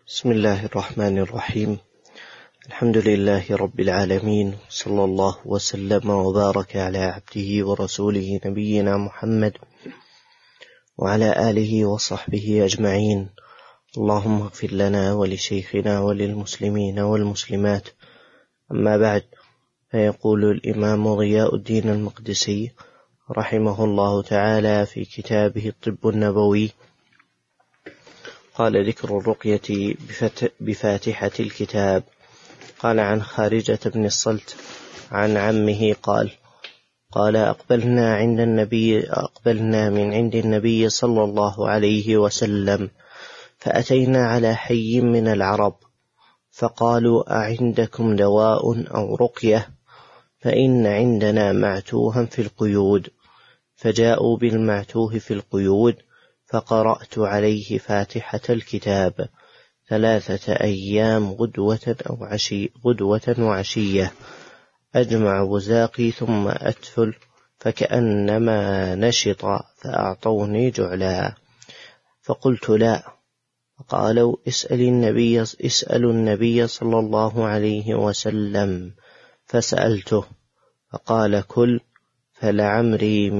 بسم الله الرحمن الرحيم. الحمد لله رب العالمين، صلى الله وسلم وبارك على عبده ورسوله نبينا محمد وعلى آله وصحبه أجمعين. اللهم اغفر لنا ولشيخنا وللمسلمين والمسلمات. أما بعد، فيقول الإمام ضياء الدين المقدسي رحمه الله تعالى في كتابه الطب النبوي: قال: ذكر الرقية بفاتحة الكتاب. قال عن خارجة بن الصلت عن عمه قال أقبلنا من عند النبي صلى الله عليه وسلم، فأتينا على حي من العرب، فقالوا: أعندكم دواء أو رقية؟ فإن عندنا معتوها في القيود. فجاءوا بالمعتوه في القيود، فقرأت عليه فاتحة الكتاب 3 أيام غدوة وعشية، أجمع بزاقي ثم أتفل فكأنما نشط، فأعطوني جعلا. فقلت: لا. فقالوا: اسألوا النبي صلى الله عليه وسلم. فسألته فقال: كل، فلعمري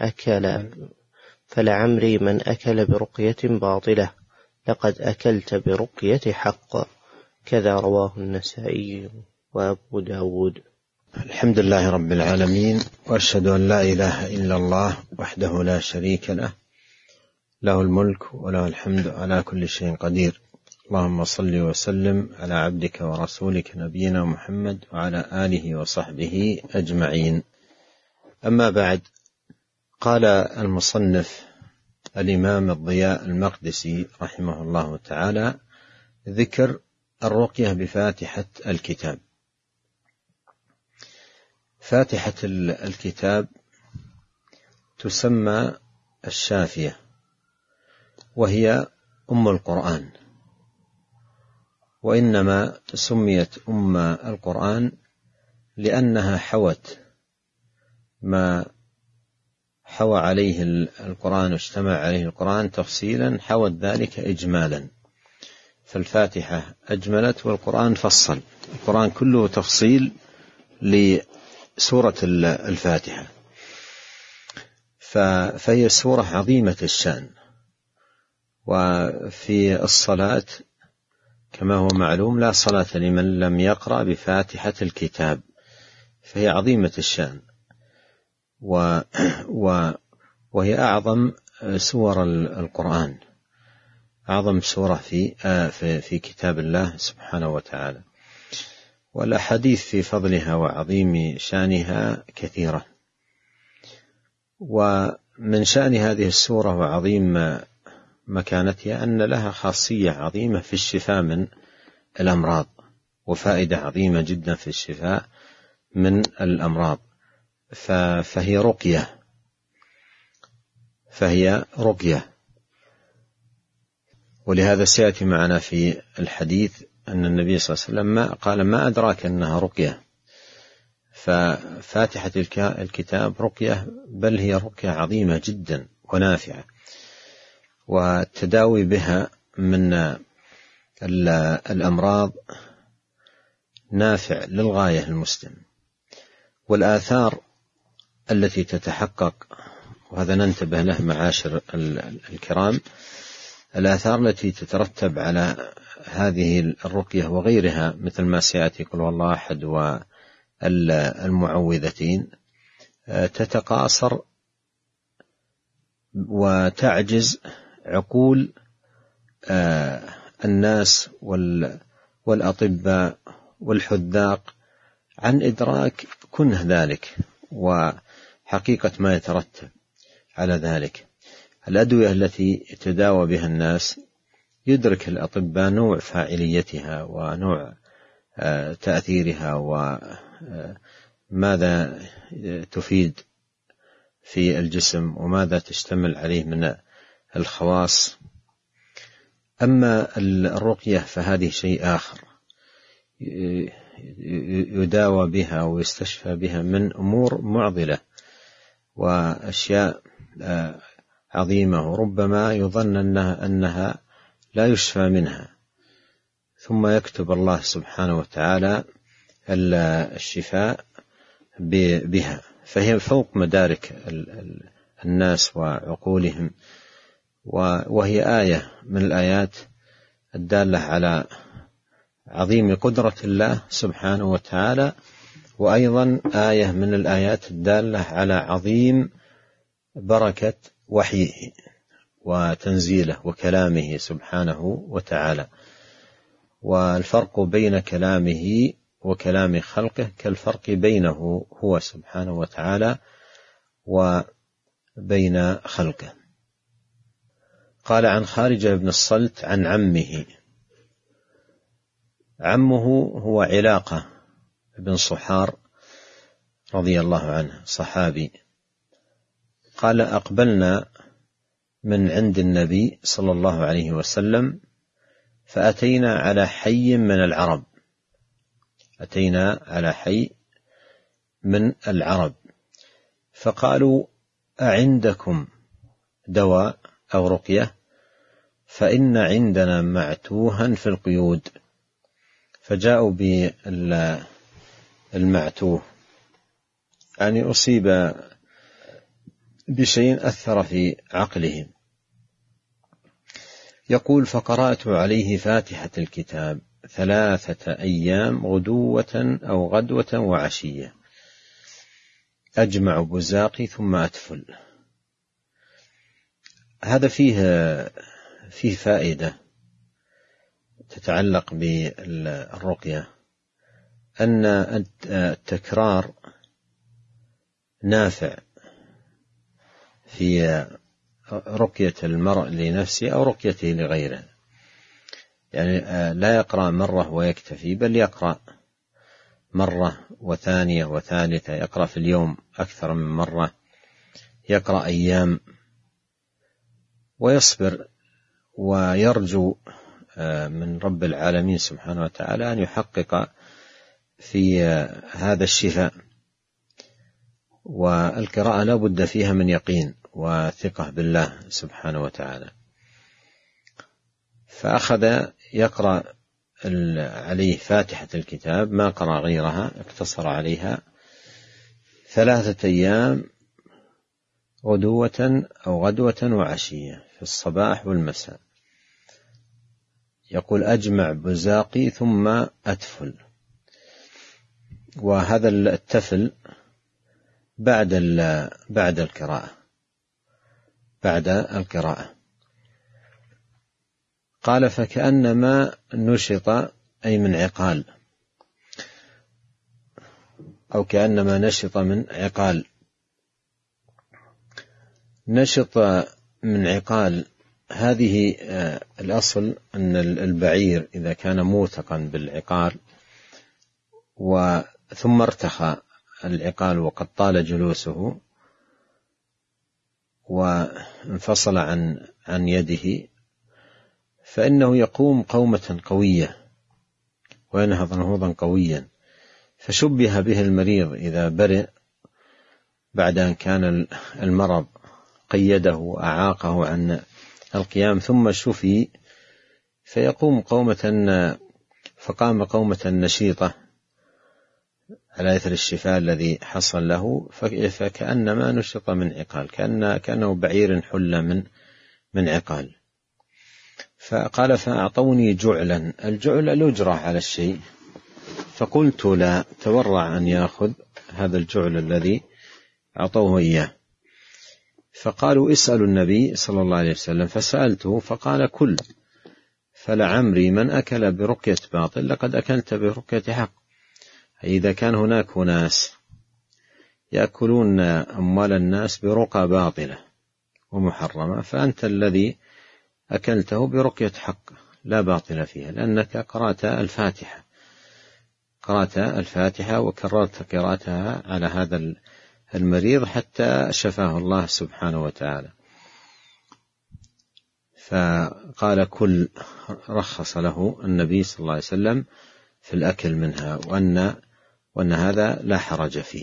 من أكل برقية باطلة، لقد أكلت برقية حق. كذا رواه النسائي وأبو داود. الحمد لله رب العالمين، وأشهد أن لا إله إلا الله وحده لا شريك له، له الملك وله الحمد على كل شيء قدير. اللهم صل وسلم على عبدك ورسولك نبينا محمد وعلى آله وصحبه أجمعين. أما بعد، قال المصنف الإمام الضياء المقدسي رحمه الله تعالى: ذكر الرقية بفاتحة الكتاب. فاتحة الكتاب تسمى الشافية، وهي أم القرآن، وإنما سميت أم القرآن لأنها حوت ما حوى عليه القرآن واجتمع عليه القرآن تفصيلا، حوت ذلك إجمالا. فالفاتحة أجملت والقرآن فصل، القرآن كله تفصيل لسورة الفاتحة. فهي سورة عظيمة الشأن، وفي الصلاة كما هو معلوم لا صلاة لمن لم يقرأ بفاتحة الكتاب، فهي عظيمة الشأن، وهي أعظم سور القرآن، أعظم سورة في كتاب الله سبحانه وتعالى. والأحاديث في فضلها وعظيم شأنها كثيرة. ومن شأن هذه السورة وعظيم مكانتها أن لها خاصية عظيمة في الشفاء من الأمراض، وفائدة عظيمة جدا في الشفاء من الأمراض. فهي رقية، ولهذا سيأتي معنا في الحديث أن النبي صلى الله عليه وسلم قال: ما أدراك أنها رقية. ففاتحة الكتاب رقية، بل هي رقية عظيمة جدا ونافعة، والتداوي بها من الأمراض نافع للغاية المسلم. والآثار التي تتحقق، وهذا ننتبه له معاشر الكرام، الآثار التي تترتب على هذه الرقية وغيرها مثل ما سيأتي قل هو الله أحد والمعوذتين، تتقاصر وتعجز عقول الناس والأطباء والحذاق عن إدراك كنه ذلك وحقيقة ما يترتب على ذلك. الأدوية التي يتداوى بها الناس يدرك الأطباء نوع فاعليتها ونوع تأثيرها وماذا تفيد في الجسم وماذا تشتمل عليه من الخواص. أما الرقية فهذه شيء آخر، يداوى بها ويستشفى بها من أمور معضلة وأشياء عظيمة، وربما يظن أنها لا يشفى منها، ثم يكتب الله سبحانه وتعالى الشفاء بها، فهي فوق مدارك الناس وعقولهم، وهي آية من الآيات الدالة على عظيم قدرة الله سبحانه وتعالى، وأيضا آية من الآيات الدالة على عظيم بركة وحيه وتنزيله وكلامه سبحانه وتعالى. والفرق بين كلامه وكلام خلقه كالفرق بينه هو سبحانه وتعالى وبين خلقه. قال عن خارجة بن الصلت عن عمه هو علاقة بن صحار رضي الله عنه، صحابي. قال أقبلنا من عند النبي صلى الله عليه وسلم فأتينا على حي من العرب، أتينا على حي من العرب، فقالوا أعندكم دواء أو رقية؟ فإن عندنا معتوها في القيود. فجاءوا بالمعتوه، يعني أصيب بشيء أثر في عقله. يقول فقرأت عليه فاتحة الكتاب 3 أيام غدوة أو غدوة وعشية، أجمع بزاقي ثم أتفل. هذا فيه فائدة تتعلق بالرقية، أن التكرار نافع في رقية المرء لنفسه أو رقيته لغيره، يعني لا يقرأ مرة ويكتفي، بل يقرأ مرة وثانية وثالثة، يقرأ في اليوم أكثر من مرة، يقرأ أيام، ويصبر ويرجو من رب العالمين سبحانه وتعالى أن يحقق في هذا الشفاء. والقراءة لا بد فيها من يقين وثقة بالله سبحانه وتعالى. فأخذ يقرأ عليه فاتحة الكتاب، ما قرأ غيرها، اقتصر عليها 3 أيام غدوة أو غدوة وعشية، في الصباح والمساء. يقول أجمع بزاقي ثم أتفل، وهذا التفل بعد القراءة. قال فكأنما نشط، أي من عقال، أو كأنما نشط من عقال. نشط من عقال، هذه الأصل أن البعير إذا كان موثقا بالعقال ثم ارتخى العقال وقد طال جلوسه وانفصل عن يده، فإنه يقوم قومة قوية وينهض نهوضا قويا. فشبه به المريض إذا برئ بعد أن كان المرض قيده وأعاقه عن القيام، ثم شفي فيقوم فقام قومة نشيطة على إثر الشفاء الذي حصل له، فكأنما نشط من عقال، كأنه بعير حل من عقال. فقال فأعطوني جعلا، الجعل الأجرة على الشيء، فقلت لا، تورع أن يأخذ هذا الجعل الذي أعطوه إياه. فقالوا اسألوا النبي صلى الله عليه وسلم، فسألته فقال كل، فلعمري من أكل برقية باطل لقد أكلت برقية حق. إذا كان هناك ناس يأكلون أموال الناس برقى باطلة ومحرمة، فأنت الذي أكلته برقية حق لا باطل فيها، لأنك قرأت الفاتحة وكررت قراءتها على هذا المريض حتى شفاه الله سبحانه وتعالى. فقال كل، رخص له النبي صلى الله عليه وسلم في الأكل منها، وأن هذا لا حرج فيه.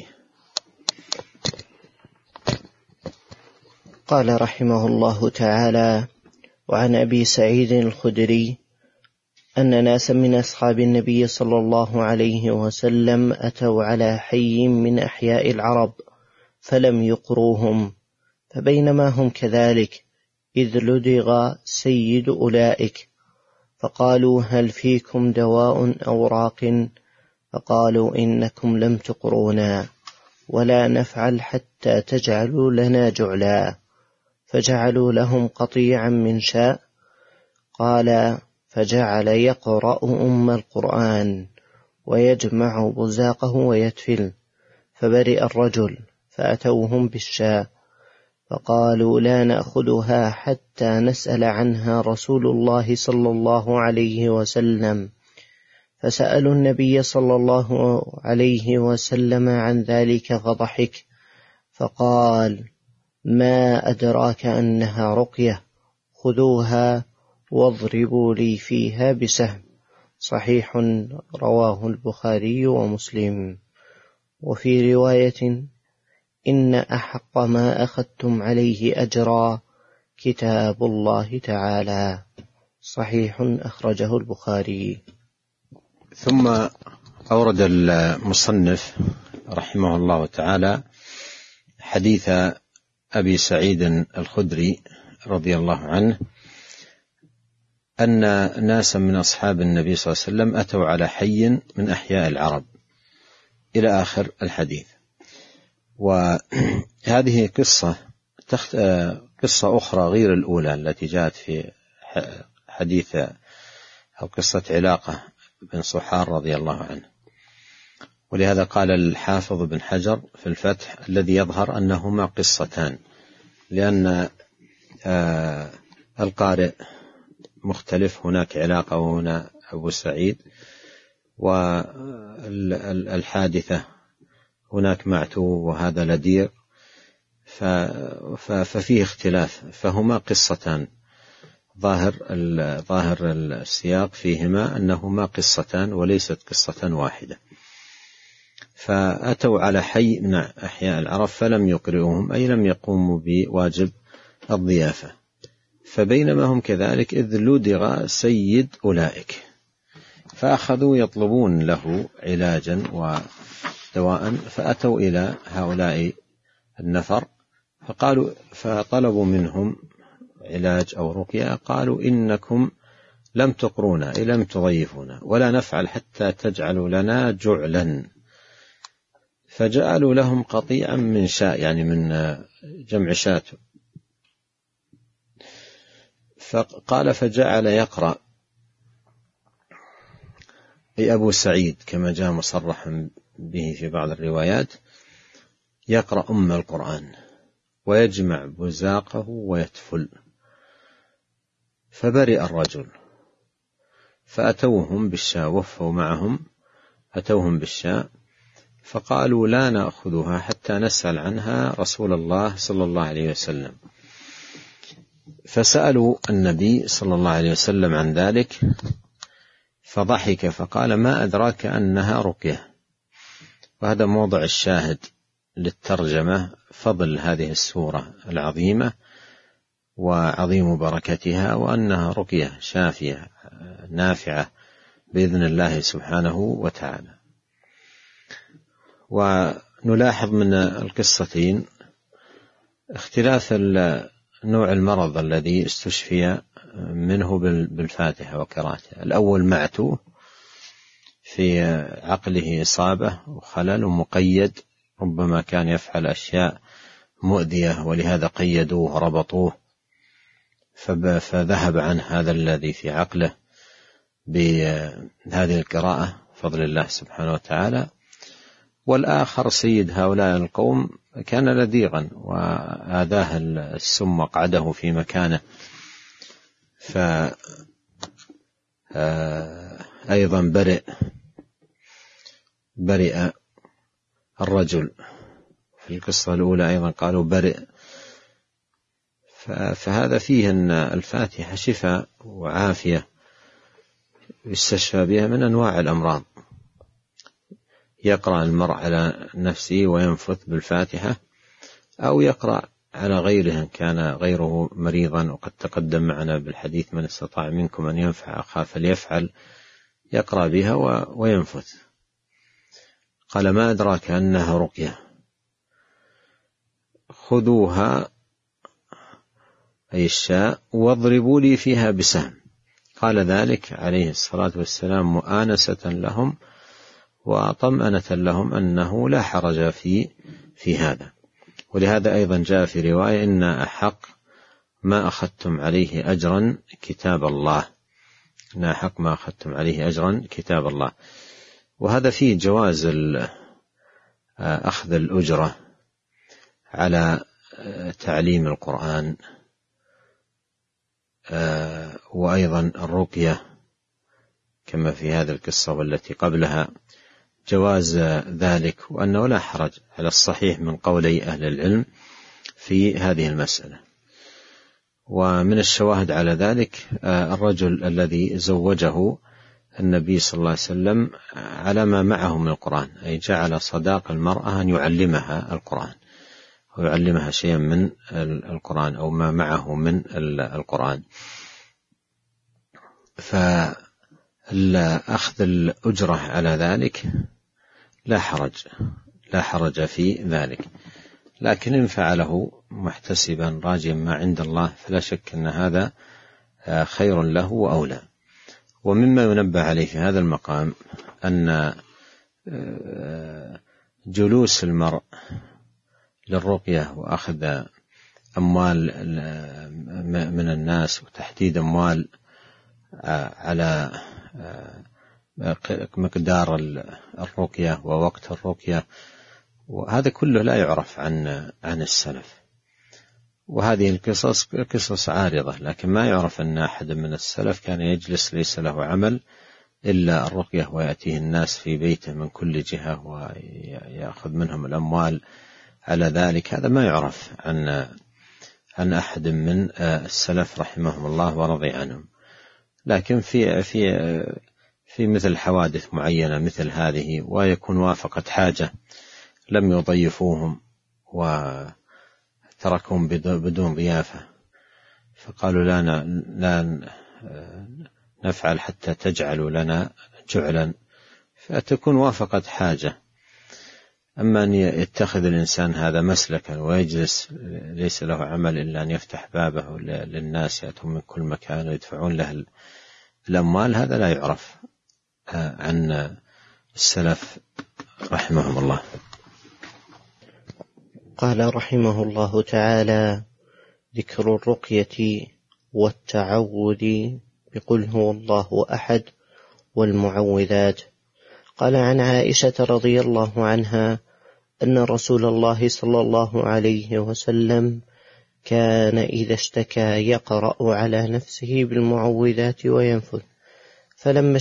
قال رحمه الله تعالى: وعن أبي سعيد الخدري أن ناسا من أصحاب النبي صلى الله عليه وسلم أتوا على حي من أحياء العرب فلم يقروهم، فبينما هم كذلك إذ لدغ سيد أولئك، فقالوا هل فيكم دواء أو راق؟ فقالوا إنكم لم تقرونا ولا نفعل حتى تجعلوا لنا جعلا، فجعلوا لهم قطيعا من شاء. قال فجعل يقرأ القرآن ويجمع بزاقه ويتفل، فبرئ الرجل، فأتوهم بالشاء فقالوا لا نأخذها حتى نسأل عنها رسول الله صلى الله عليه وسلم، فسألوا النبي صلى الله عليه وسلم عن ذلك فضحك، فقال ما أدراك أنها رقية، خذوها واضربوا لي فيها بسهم. صحيح، رواه البخاري ومسلم. وفي رواية إن أحق ما أخذتم عليه أجرا كتاب الله تعالى. صحيح، أخرجه البخاري. ثم أورد المصنف رحمه الله تعالى حديث أبي سعيد الخدري رضي الله عنه أن ناسا من أصحاب النبي صلى الله عليه وسلم أتوا على حي من أحياء العرب إلى آخر الحديث. وهذه قصة أخرى غير الأولى التي جاءت في حديث أو قصة علاقة بن صحار رضي الله عنه. ولهذا قال الحافظ بن حجر في الفتح الذي يظهر أنهما قصتان، لأن القارئ مختلف، هناك علاقة وهنا أبو سعيد، والحادثة هناك معتو وهذا لدير، ففيه اختلاف، فهما قصتان. ظاهر السياق فيهما أنهما قصتان وليست قصة واحدة. فأتوا على حي من أحياء العرب فلم يقرئوهم، أي لم يقوموا بواجب الضيافة. فبينما هم كذلك إذ لدغ سيد أولئك، فأخذوا يطلبون له علاجا ودواء، فأتوا إلى هؤلاء النفر فطلبوا منهم علاج أو رقية. قالوا إنكم لم تقرونا، أي لم تضيفونا، ولا نفعل حتى تجعلوا لنا جعلا. فجعلوا لهم قطيعا من شاء، يعني من جمع شاة. فقال فجعل يقرأ، أي أبو سعيد كما جاء مصرحا به في بعض الروايات، يقرأ القرآن ويجمع بزاقه ويتفل، فبرئ الرجل، فأتوهم بالشاة، وفوا معهم أتوهم بالشاة، فقالوا لا نأخذها حتى نسأل عنها رسول الله صلى الله عليه وسلم. فسألوا النبي صلى الله عليه وسلم عن ذلك فضحك، فقال ما أدراك أنها رقية. وهذا موضع الشاهد للترجمة، فضل هذه السورة العظيمة وعظيم بركتها، وأنها رقية شافية نافعة بإذن الله سبحانه وتعالى. ونلاحظ من القصتين اختلاف نوع المرض الذي استشفي منه بالفاتحة وقراءته. الأول معتوه في عقله إصابة وخلل ومقيد، ربما كان يفعل أشياء مؤذية ولهذا قيدوه وربطوه، فذهب عنه هذا الذي في عقله بهذه القراءة فضل الله سبحانه وتعالى. والآخر سيد هؤلاء القوم كان لديغا وآذاه السم وقعده في مكانه، فأيضا برئ الرجل. في القصة الأولى أيضا قالوا برئ. فهذا فيه أن الفاتحة شفاء وعافية يستشفى بها من أنواع الأمراض. يقرأ المرء على نفسه وينفث بالفاتحة، أو يقرأ على غيره إن كان غيره مريضا، وقد تقدم معنا بالحديث من استطاع منكم أن ينفع أخاه فليفعل، يقرأ بها وينفث. قال: ما أدراك أنها رقية؟ خذوها أي الشاء واضربوا لي فيها بسهم. قال ذلك عليه الصلاة والسلام مؤانسة لهم وطمأنة لهم أنه لا حرج في هذا. ولهذا أيضا جاء في رواية: إن أحق ما أخذتم عليه أجرا كتاب الله، إن أحق ما أخذتم عليه أجرا كتاب الله. وهذا فيه جواز أخذ الأجرة على تعليم القرآن، وأيضا الرقية كما في هذه القصة والتي قبلها، جواز ذلك، وأنه لا حرج على الصحيح من قولي أهل العلم في هذه المسألة. ومن الشواهد على ذلك الرجل الذي زوجه النبي صلى الله عليه وسلم على ما معه من القرآن، أي جعل صداق المرأة أن يعلمها القرآن، ويعلمها شيئا من القرآن أو ما معه من القرآن. فأخذ الأجرة على ذلك لا حرج في ذلك، لكن إن فعله محتسبا راجيا ما عند الله فلا شك أن هذا خير له وأولى. ومما ينبه عليه في هذا المقام أن جلوس المرء للرقية وأخذ أموال من الناس وتحديد أموال على مقدار الرقية ووقت الرقية، وهذا كله لا يعرف عن السلف. وهذه القصص قصص عارضة، لكن ما يعرف أن أحد من السلف كان يجلس ليس له عمل إلا الرقية، ويأتيه الناس في بيته من كل جهة ويأخذ منهم الأموال على ذلك. هذا ما يعرف عن أحد من السلف رحمهم الله ورضي عنهم. لكن في مثل حوادث معينة مثل هذه، ويكون وافقت حاجة لم يضيفوهم وتركهم بدون ضيافة، فقالوا لا نفعل حتى تجعلوا لنا جعلا، فتكون وافقت حاجة. أما أن يتخذ الإنسان هذا مسلكا ويجلس ليس له عمل إلا أن يفتح بابه للناس يأتون من كل مكان ويدفعون له الأموال، هذا لا يعرف عن السلف رحمهم الله. قال رحمه الله تعالى: ذكر الرقية والتعوذ بقل هو الله أحد والمعوذات. قال عن عائشة رضي الله عنها أن رسول الله صلى الله عليه وسلم كان إذا اشتكى يقرأ على نفسه بالمعوذات وينفث، فلما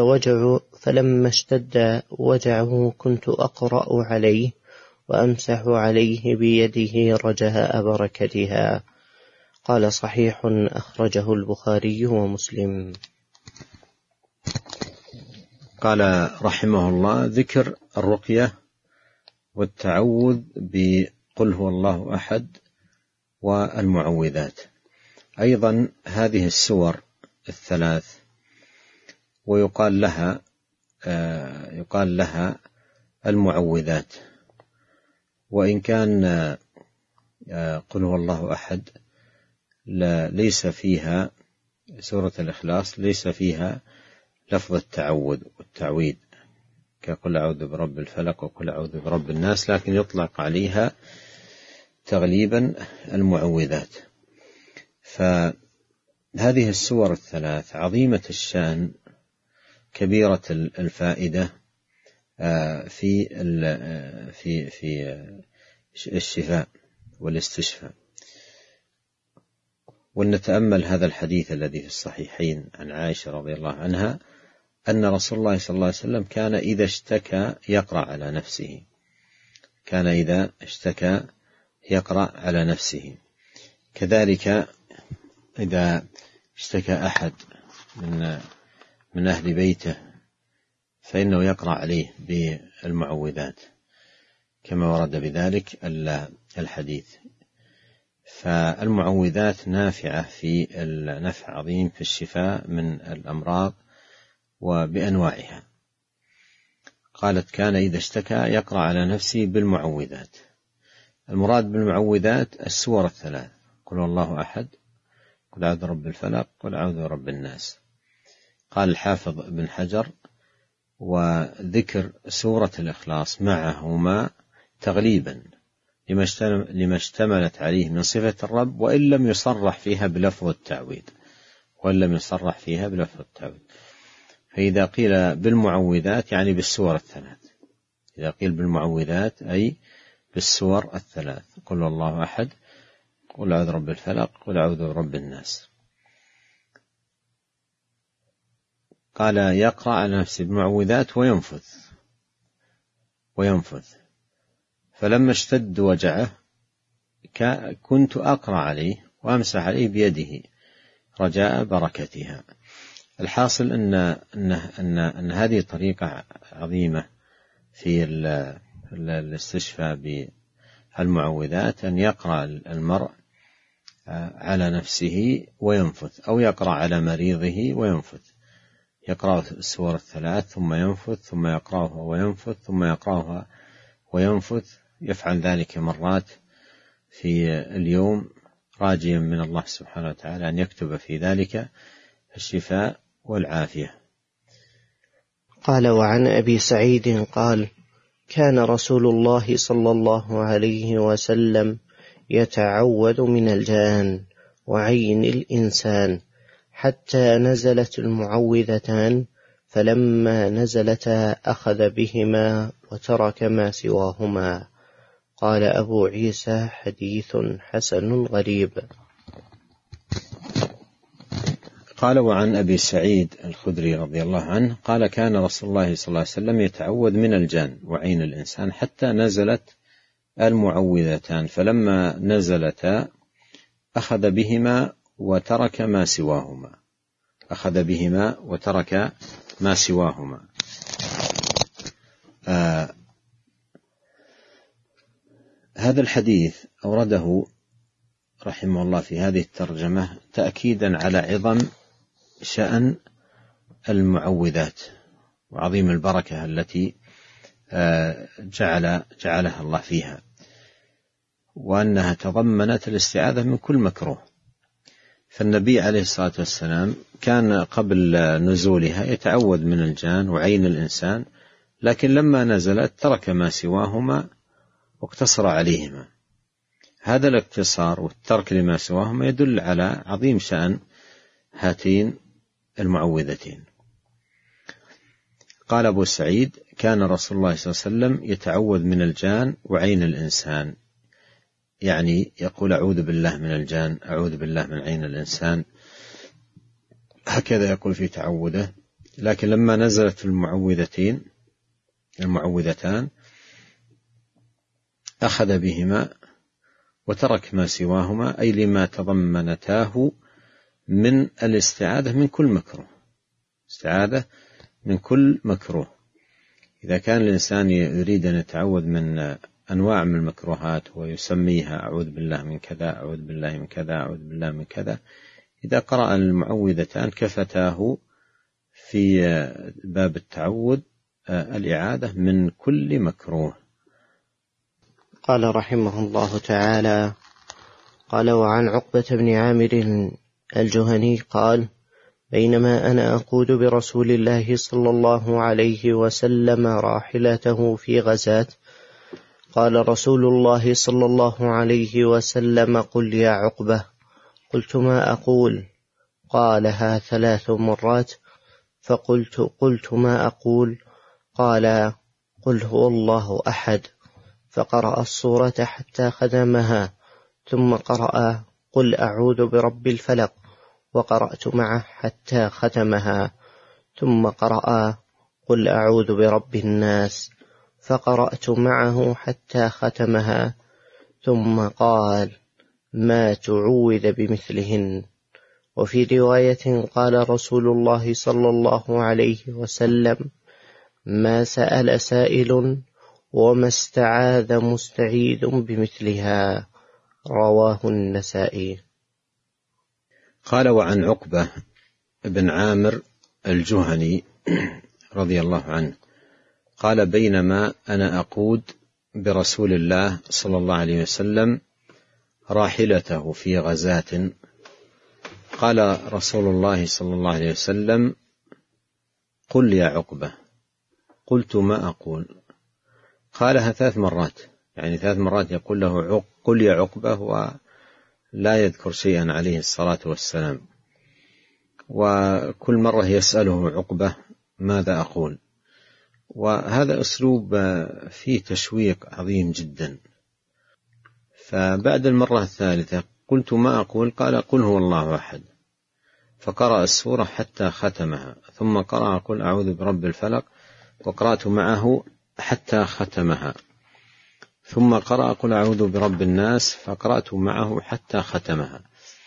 اشتد وجعه كنت أقرأ عليه وأمسح عليه بيده رجاء بركتها. قال: صحيح، أخرجه البخاري ومسلم. قال رحمه الله: ذكر الرقية والتعوذ بقل هو الله أحد والمعوذات. أيضا هذه السور الثلاث ويقال لها المعوذات، وإن كان قل هو الله أحد ليس فيها سورة الإخلاص ليس فيها لفظ التعوذ والتعويذ كقل أعوذ برب الفلق وقل أعوذ برب الناس، لكن يطلق عليها تغليبا المعوذات. فهذه السور الثلاث عظيمة الشان كبيرة الفائدة في الشفاء والاستشفاء. ونتأمل هذا الحديث الذي في الصحيحين عن عائشة رضي الله عنها أن رسول الله صلى الله عليه وسلم كان إذا اشتكى يقرأ على نفسه، كان إذا اشتكى يقرأ على نفسه. كذلك إذا اشتكى أحد من أهل بيته فإنه يقرأ عليه بالمعوذات كما ورد بذلك الحديث. فالمعوذات نافعة في النفع عظيم في الشفاء من الأمراض وبأنواعها. قالت كان إذا اشتكى يقرأ على نفسه بالمعوذات. المراد بالمعوذات السور الثلاث: قل الله أحد، قل أعوذ برب الفلق، قل أعوذ برب الناس. قال الحافظ ابن حجر: وذكر سورة الإخلاص معهما تغليبا لما اشتملت عليه من صفة الرب، وإن لم يصرح فيها بلفظ التعويذ. فإذا قيل بالمعوذات يعني بالسور الثلاث. إذا قيل بالمعوذات أي بالسور الثلاث: قل الله أحد، قل أعوذ برب الفلق، قل أعوذ برب الناس. قال يقرأ على نفسه بالمعوذات وينفث. فلما اشتد وجعه كنت أقرأ عليه وأمسح عليه بيده رجاء بركتها. الحاصل أن هذه طريقة عظيمة في الاستشفاء بالمعوذات، أن يقرأ المرء على نفسه وينفث، أو يقرأ على مريضه وينفث. يقرأ السور الثلاث ثم ينفث، ثم يقرأها وينفث، ثم يقرأها وينفث. يفعل ذلك مرات في اليوم، راجيا من الله سبحانه وتعالى أن يكتب في ذلك الشفاء والعافية. قال: وعن أبي سعيد قال: كان رسول الله صلى الله عليه وسلم يتعوذ من الجان وعين الإنسان حتى نزلت المعوذتان، فلما نزلتا أخذ بهما وترك ما سواهما. قال أبو عيسى: حديث حسن غريب. قال: وعن أبي سعيد الخدري رضي الله عنه قال: كان رسول الله صلى الله عليه وسلم يتعوذ من الجان وعين الإنسان حتى نزلت المعوذتان، فلما نزلتا أخذ بهما وترك ما سواهما. هذا الحديث أورده رحمه الله في هذه الترجمة تأكيدا على عظم شأن المعوذات وعظيم البركة التي جعلها الله فيها، وأنها تضمنت الاستعاذة من كل مكروه. فالنبي عليه الصلاة والسلام كان قبل نزولها يتعوذ من الجان وعين الإنسان، لكن لما نزلت ترك ما سواهما واقتصر عليهما. هذا الاقتصار والترك لما سواهما يدل على عظيم شأن هاتين المعوذتين. قال أبو سعيد: كان رسول الله صلى الله عليه وسلم يتعوذ من الجان وعين الإنسان، يعني يقول أعوذ بالله من الجان، أعوذ بالله من عين الإنسان، هكذا يقول في تعوذه. لكن لما نزلت المعوذتان أخذ بهما وترك ما سواهما، أي لما تضمنتاه من الاستعاذة من كل مكروه. استعاذة من كل مكروه. إذا كان الإنسان يريد أن يتعوذ من أنواع من المكروهات ويسميها أعوذ بالله من كذا، أعوذ بالله من كذا، أعوذ بالله من كذا، إذا قرأ المعوذتان كفتاه في باب التعوذ الإعاذة من كل مكروه. قال رحمه الله تعالى: قال: وعن عقبة بن عامر الجهني قال: بينما أنا أقود برسول الله صلى الله عليه وسلم راحلته في غزاة، قال رسول الله صلى الله عليه وسلم: قل يا عقبة. قلت: ما أقول؟ قالها 3 مرات، فقلت ما أقول؟ قال: قل هو الله أحد. فقرأ السورة حتى ختمها، ثم قرأ قل أعوذ برب الفلق، وقرأت معه حتى ختمها، ثم قرأ قل أعوذ برب الناس، فقرأت معه حتى ختمها، ثم قال: ما تعوذ بمثلهن. وفي رواية قال رسول الله صلى الله عليه وسلم: ما سأل سائل وما استعاذ مستعيذ بمثلها. رواه النسائي. قال: وعن عقبة بن عامر الجهني رضي الله عنه قال: بينما أنا أقود برسول الله صلى الله عليه وسلم راحلته في غزاة، قال رسول الله صلى الله عليه وسلم: قل يا عقبة. قلت: ما أقول؟ قالها 3 مرات، يعني 3 مرات يقول له قل يا عقبة، ولا يذكر شيئا عليه الصلاة والسلام، وكل مرة يسأله عقبة: ماذا أقول؟ وهذا أسلوب فيه تشويق عظيم جدا. فبعد المرة الثالثة قلت: ما أقول؟ قال: قل هو الله أحد. فقرأ السورة حتى ختمها، ثم قرأ: قل أعوذ برب الفلق، وقرأت معه حتى ختمها، ثم قرأ: قل أعوذ برب الناس، فقرأت معه حتى ختمها.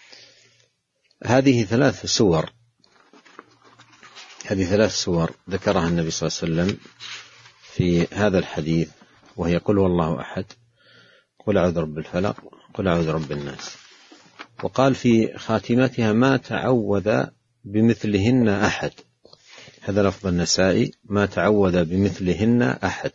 هذه 3 سور، هذه 3 سور ذكرها النبي صلى الله عليه وسلم في هذا الحديث، وهي قل هو الله أحد، قل أعوذ برب الفلق، قل أعوذ برب الناس. وقال في خاتمتها: ما تعوذ بمثلهن أحد. هذا لفظ النسائي: ما تعوذ بمثلهن أحد.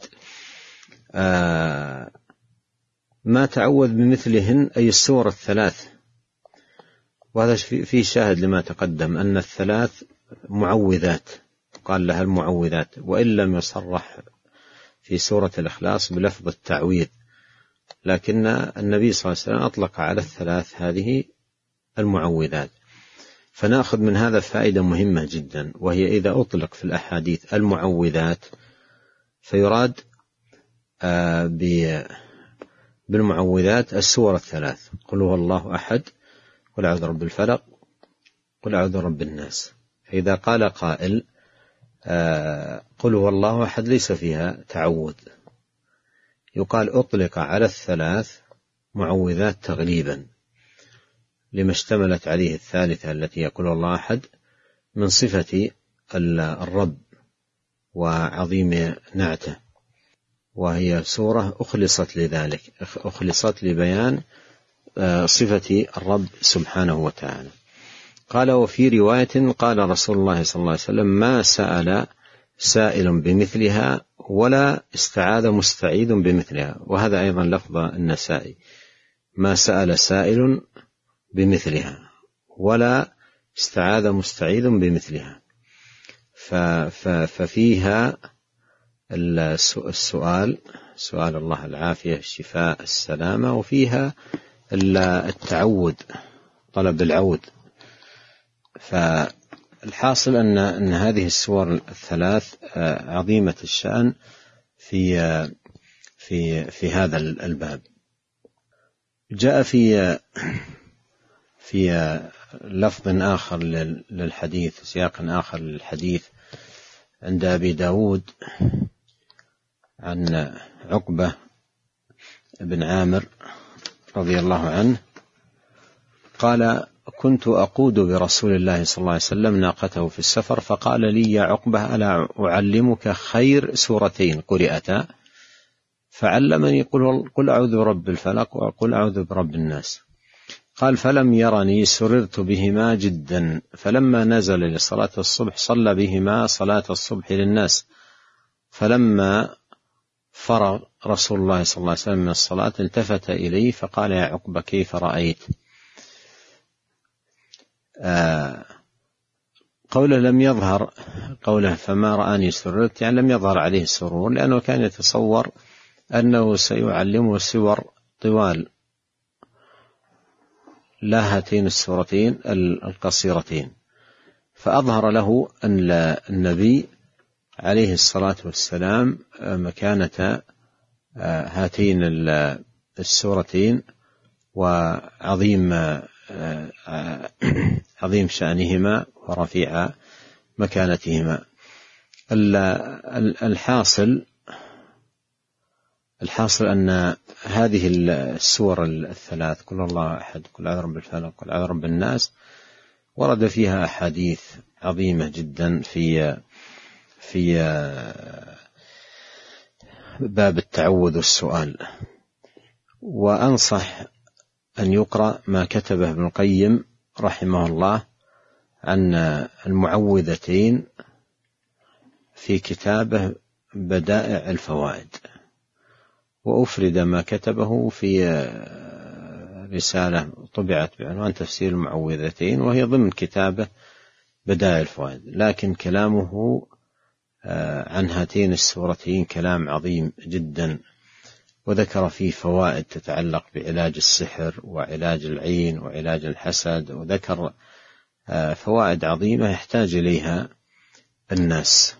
ما تعوذ بمثلهن أي السور ال3. وهذا في شاهد لما تقدم أن ال3 معوذات، قال لها المعوذات، وإن لم يصرح في سورة الإخلاص بلفظ التعويذ، لكن النبي صلى الله عليه وسلم أطلق على ال3 هذه المعوذات. فنأخذ من هذا فائدة مهمة جدا، وهي إذا أطلق في الأحاديث المعوذات فيراد بالمعوذات السور ال3: قل هو الله أحد، قل أعوذ برب الفلق، قل أعوذ برب الناس. فإذا قال قائل: قل هو الله أحد ليس فيها تعوذ، يقال أطلق على ال3 معوذات تغليبا، لما اشتملت عليه الثالثة التي يقول الله أحد من صفة الرب وعظيم نعته، وهي سورة أخلصت لذلك، أخلصت لبيان صفة الرب سبحانه وتعالى. قال: وفي رواية قال رسول الله صلى الله عليه وسلم: ما سأل سائل بمثلها ولا استعاذ مستعيذ بمثلها. وهذا أيضا لفظ النسائي: ما سأل سائل بمثلها ولا استعاذ مستعيذ بمثلها. ففيها السؤال، سؤال الله العافية، الشفاء، السلامة، وفيها التعود، طلب العود. فالحاصل أن هذه السور ال3 عظيمة الشأن في هذا الباب. جاء في لفظ آخر للحديث، سياق آخر للحديث عند أبي داود عن عقبة بن عامر رضي الله عنه قال: كنت أقود برسول الله صلى الله عليه وسلم ناقته في السفر، فقال لي: يا عقبة ألا أعلمك خير سورتين قرئتا؟ فعلمني: قل أعوذ برب الفلق، وقل أعوذ برب الناس. قال: فلم يرني سررت بهما جدا، فلما نزل لصلاة الصبح صلى بهما صلاة الصبح للناس، فلما فرغ رسول الله صلى الله عليه وسلم من الصلاة التفت إليه فقال: يا عقبة كيف رأيت؟ قوله لم يظهر، قوله فما رآني سررت، يعني لم يظهر عليه السرور، لأنه كان يتصور أنه سيعلمه سور طوال لا هاتين السورتين القصيرتين. فأظهر له أن النبي عليه الصلاة والسلام مكانة هاتين السورتين وعظيم شأنهما ورفيع مكانتهما. الحاصل أن هذه السور ال3: قل الله أحد، قل أعوذ برب الفلق، قل أعوذ برب الناس، ورد فيها أحاديث عظيمة جدا في باب التعوذ والسؤال. وأنصح أن يقرأ ما كتبه ابن القيم رحمه الله عن المعوذتين في كتابه بدائع الفوائد، وأفرد ما كتبه في رسالة طبعت بعنوان تفسير المعوذتين، وهي ضمن كتابه بدائع الفوائد. لكن كلامه عن هاتين السورتين كلام عظيم جدا، وذكر فيه فوائد تتعلق بعلاج السحر وعلاج العين وعلاج الحسد، وذكر فوائد عظيمة يحتاج إليها الناس.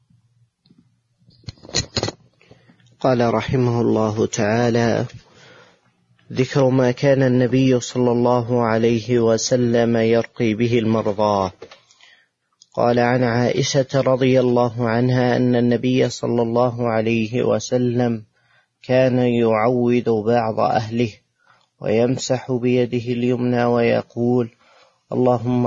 قال رحمه الله تعالى: ذكر ما كان النبي صلى الله عليه وسلم يرقي به المرضى. قال عن عائشة رضي الله عنها أن النبي صلى الله عليه وسلم كان يعوذ بعض أهله ويمسح بيده اليمنى ويقول: اللهم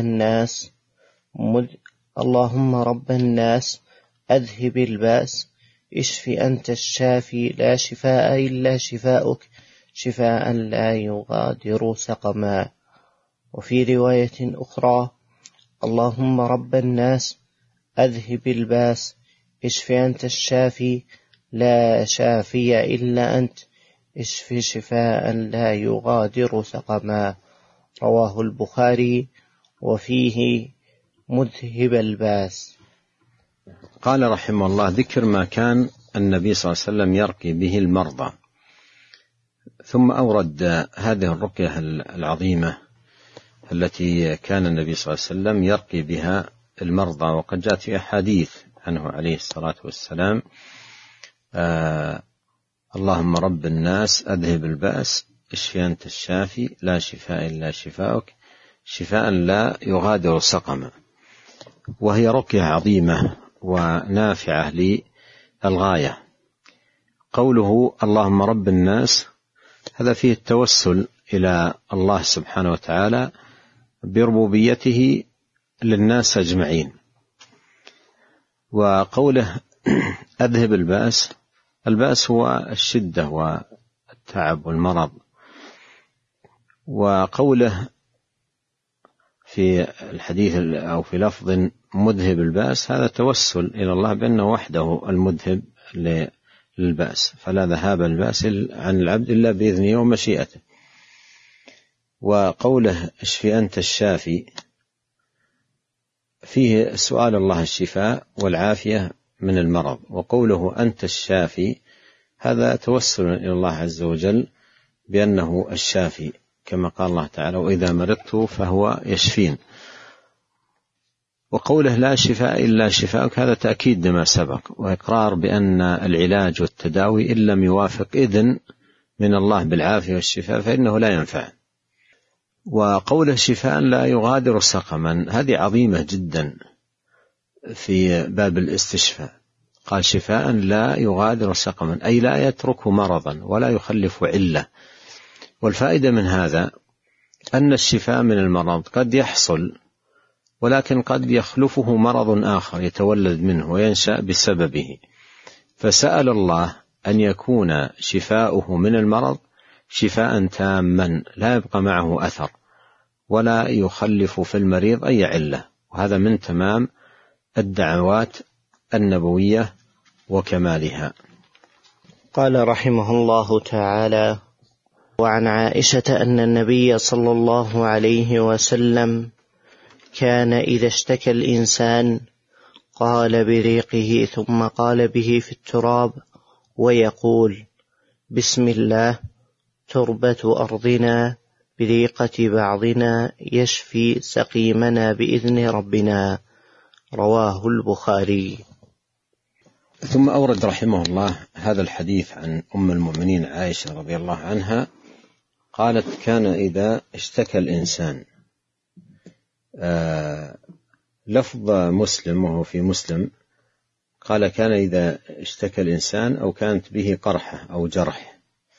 رب الناس أذهب البأس، اشف أنت الشافي، لا شفاء إلا شفاؤك، شفاء لا يغادر سقما. وفي رواية أخرى: اللهم رب الناس أذهب الباس، اشف أنت الشافي، لا شافي إلا أنت، اشف شفاء لا يغادر سقما. رواه البخاري. وفيه مذهب الباس. قال رحمه الله: ذكر ما كان النبي صلى الله عليه وسلم يرقي به المرضى، ثم أورد هذه الرقية العظيمة التي كان النبي صلى الله عليه وسلم يرقي بها المرضى، وقد جاءت في أحاديث عنه عليه الصلاة والسلام: اللهم رب الناس أذهب البأس، اشف أنت الشافي، لا شفاء إلا شفاؤك، شفاء لا يغادر سقما. وهي رقية عظيمة ونافعة للغاية. قوله اللهم رب الناس هذا فيه التوسل إلى الله سبحانه وتعالى بربوبيته للناس أجمعين. وقوله أذهب البأس، البأس هو الشدة والتعب والمرض. وقوله في الحديث أو في لفظ مذهب البأس، هذا توسل إلى الله بأنه وحده المذهب للبأس، فلا ذهاب البأس عن العبد إلا بإذنه ومشيئته. وقوله اشف أنت الشافي فيه سؤال الله الشفاء والعافية من المرض. وقوله أنت الشافي هذا توسل إلى الله عز وجل بأنه الشافي، كما قال الله تعالى: وإذا مرضت فهو يشفين. وقوله لا شفاء إلا شفاءك هذا تأكيد لما سبق، وإقرار بأن العلاج والتداوي إن لم يوافق إذن من الله بالعافية والشفاء فإنه لا ينفع. وقوله شفاء لا يغادر سقما هذه عظيمة جدا في باب الاستشفاء. قال شفاء لا يغادر سقما، أي لا يترك مرضا ولا يخلف علة. والفائدة من هذا أن الشفاء من المرض قد يحصل، ولكن قد يخلفه مرض آخر يتولد منه وينشأ بسببه، فسأل الله أن يكون شفاؤه من المرض شفاء تاما لا يبقى معه أثر ولا يخلف في المريض أي علة. وهذا من تمام الدعوات النبوية وكمالها. قال رحمه الله تعالى: وعن عائشة أن النبي صلى الله عليه وسلم كان إذا اشتكى الإنسان قال بريقه ثم قال به في التراب ويقول: بسم الله، تربة أرضنا بريقة بعضنا، يشفي سقيمنا بإذن ربنا. رواه البخاري. ثم أورد رحمه الله هذا الحديث عن أم المؤمنين عائشة رضي الله عنها قالت: كان إذا اشتكى الإنسان، لفظ مسلم وهو في مسلم قال: كان إذا اشتكى الإنسان أو كانت به قرحة أو جرح،